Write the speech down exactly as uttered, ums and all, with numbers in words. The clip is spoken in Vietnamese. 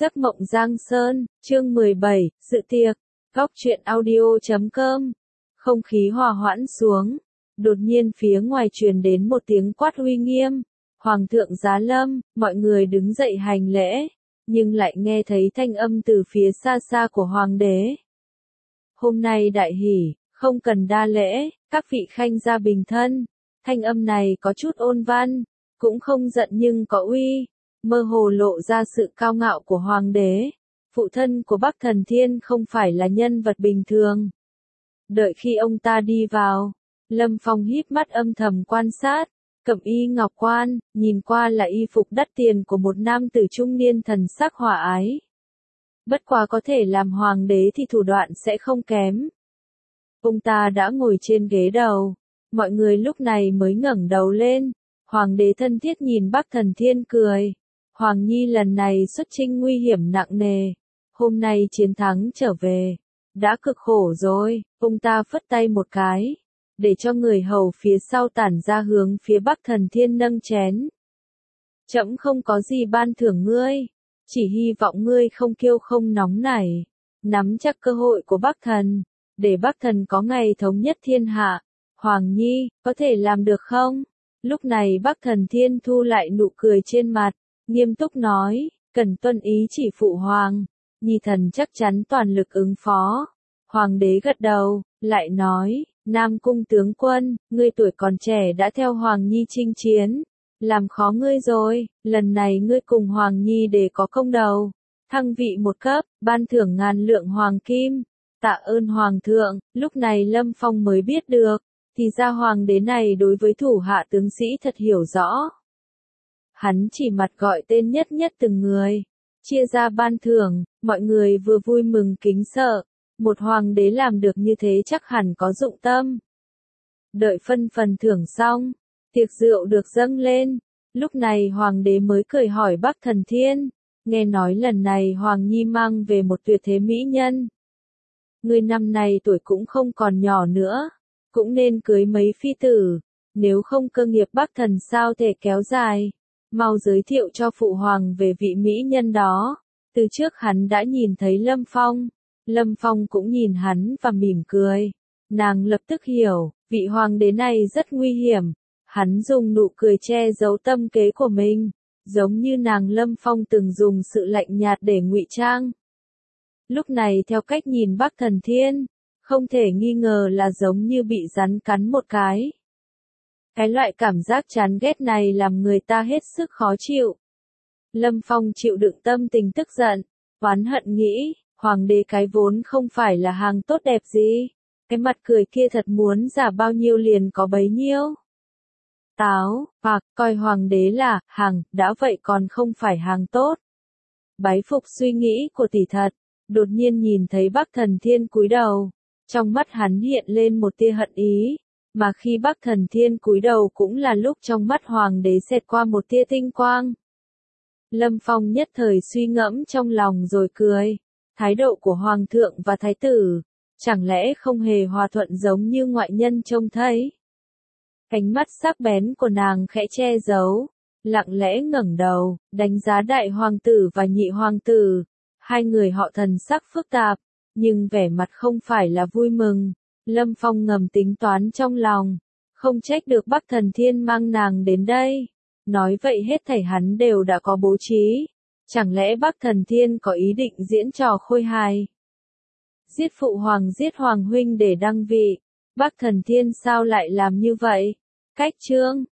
Giấc mộng Giang Sơn, chương mười bảy, dự tiệc, góc truyện audio chấm com. Không khí hòa hoãn xuống, đột nhiên phía ngoài truyền đến một tiếng quát uy nghiêm. Hoàng thượng giá lâm, mọi người đứng dậy hành lễ, nhưng lại nghe thấy thanh âm từ phía xa xa của hoàng đế. Hôm nay đại hỷ, không cần đa lễ, các vị khanh gia bình thân. Thanh âm này có chút ôn văn, cũng không giận nhưng có uy, mơ hồ lộ ra sự cao ngạo của hoàng đế. Phụ thân của Bắc Thần Thiên không phải là nhân vật bình thường. Đợi khi ông ta đi vào, Lâm Phong híp mắt âm thầm quan sát, cẩm y ngọc quan, nhìn qua là y phục đắt tiền của một nam tử trung niên thần sắc hòa ái. Bất quá có thể làm hoàng đế thì thủ đoạn sẽ không kém. Ông ta đã ngồi trên ghế đầu, mọi người lúc này mới ngẩng đầu lên. Hoàng đế thân thiết nhìn Bắc Thần Thiên cười. Hoàng Nhi lần này xuất chinh nguy hiểm nặng nề, hôm nay chiến thắng trở về, đã cực khổ rồi. Ông ta phất tay một cái, để cho người hầu phía sau tản ra hướng phía Bắc Thần Thiên nâng chén. Trẫm không có gì ban thưởng ngươi, chỉ hy vọng ngươi không kiêu không nóng nảy, nắm chắc cơ hội của Bắc Thần, để Bắc Thần có ngày thống nhất thiên hạ. Hoàng Nhi, có thể làm được không? Lúc này Bắc Thần Thiên thu lại nụ cười trên mặt, nghiêm túc nói, cần tuân ý chỉ phụ hoàng, Nhi thần chắc chắn toàn lực ứng phó. Hoàng đế gật đầu, lại nói, Nam Cung tướng quân, ngươi tuổi còn trẻ đã theo Hoàng Nhi chinh chiến, làm khó ngươi rồi, lần này ngươi cùng Hoàng Nhi để có công đầu, thăng vị một cấp, ban thưởng ngàn lượng hoàng kim, tạ ơn Hoàng thượng. Lúc này Lâm Phong mới biết được, thì ra Hoàng đế này đối với thủ hạ tướng sĩ thật hiểu rõ. Hắn chỉ mặt gọi tên nhất nhất từng người, chia ra ban thưởng, mọi người vừa vui mừng kính sợ. Một hoàng đế làm được như thế chắc hẳn có dụng tâm. Đợi phân phần thưởng xong, tiệc rượu được dâng lên. Lúc này hoàng đế mới cười hỏi Bắc Thần Thiên, nghe nói lần này Hoàng Nhi mang về một tuyệt thế mỹ nhân. Người năm này tuổi cũng không còn nhỏ nữa, cũng nên cưới mấy phi tử, nếu không cơ nghiệp Bắc Thần sao thể kéo dài. Mau giới thiệu cho phụ hoàng về vị mỹ nhân đó. Từ trước hắn đã nhìn thấy Lâm Phong, Lâm Phong cũng nhìn hắn và mỉm cười. Nàng lập tức hiểu, vị hoàng đế này rất nguy hiểm. Hắn dùng nụ cười che giấu tâm kế của mình, giống như nàng Lâm Phong từng dùng sự lạnh nhạt để ngụy trang. Lúc này theo cách nhìn Bắc Thần Thiên, không thể nghi ngờ là giống như bị rắn cắn một cái. Cái loại cảm giác chán ghét này làm người ta hết sức khó chịu. Lâm Phong chịu đựng tâm tình tức giận, oán hận nghĩ, hoàng đế cái vốn không phải là hàng tốt đẹp gì. Cái mặt cười kia thật muốn giả bao nhiêu liền có bấy nhiêu. Táo, hoặc, coi hoàng đế là, hàng, đã vậy còn không phải hàng tốt. Bái phục suy nghĩ của tỷ thật, đột nhiên nhìn thấy Bắc Thần Thiên cúi đầu. Trong mắt hắn hiện lên một tia hận ý. Mà khi Bắc Thần Thiên cúi đầu cũng là lúc trong mắt hoàng đế xẹt qua một tia tinh quang. Lâm Phong nhất thời suy ngẫm trong lòng rồi cười. Thái độ của hoàng thượng và thái tử, chẳng lẽ không hề hòa thuận giống như ngoại nhân trông thấy. Ánh mắt sắc bén của nàng khẽ che giấu, lặng lẽ ngẩng đầu, đánh giá đại hoàng tử và nhị hoàng tử. Hai người họ thần sắc phức tạp, nhưng vẻ mặt không phải là vui mừng. Lâm Phong ngầm tính toán trong lòng, không trách được Bắc Thần Thiên mang nàng đến đây. Nói vậy hết thảy hắn đều đã có bố trí. Chẳng lẽ Bắc Thần Thiên có ý định diễn trò khôi hài? Giết phụ hoàng giết hoàng huynh để đăng vị. Bắc Thần Thiên sao lại làm như vậy? Cách chương,